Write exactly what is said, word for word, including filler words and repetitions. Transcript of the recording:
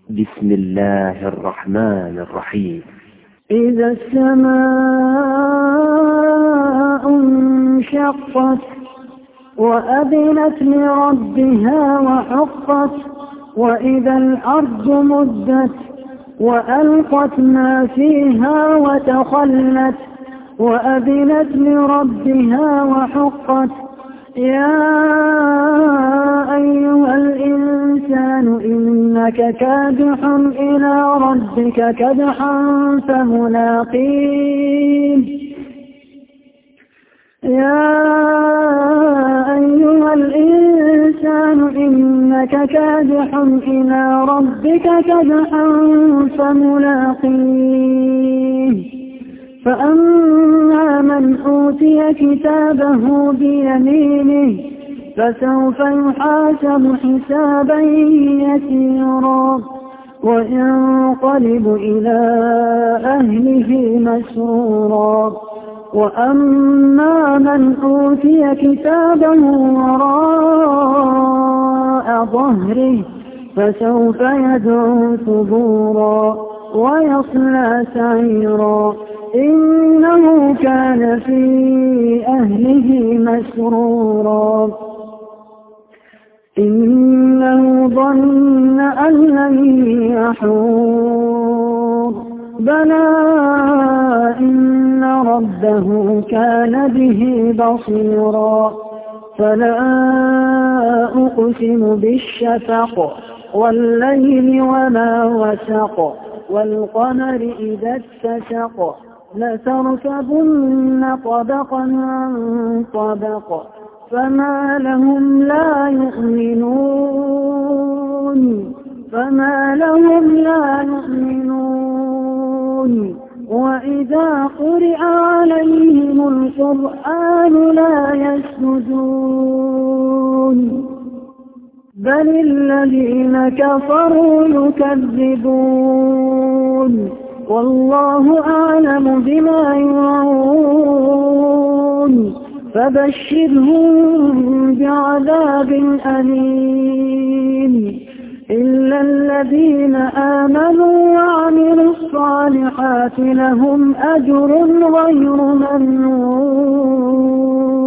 بسم الله الرحمن الرحيم. إذا السماء انشقت وأذنت لربها وحقت وإذا الأرض مدت وألقت ما فيها وتخلت وأذنت لربها وحقت يا أيها الإنسان إنك كادح إلى ربك كدحا فملاقيه يا أيها الإنسان إنك كادح إلى ربك كدحا فملاقيه فأما من أوتي كتابه بيمينه فسوف يحاسب حسابا يسيرا وينقلب إلى أهله مسرورا وأما من أوتي كتابه وراء ظهره فسوف يدعو ثبورا ويصلى سعيرا إنه كان في أهله مسرورا إنه ظن أن لن يحور بلى إن ربه كان به بصيرا فلا أقسم بالشفق والليل وما وسق والقمر إذا اتسق لتركبن طبقا عن طبق فما لهم لا يؤمنون فما لهم لا يؤمنون وإذا قرئ عليهم القرآن لا يسجدون بل الذين كفروا يكذبون والله أعلم بما يوعون فبشرهم بعذاب أليم إلا الذين آمنوا وعملوا الصالحات لهم أجر غير ممنون.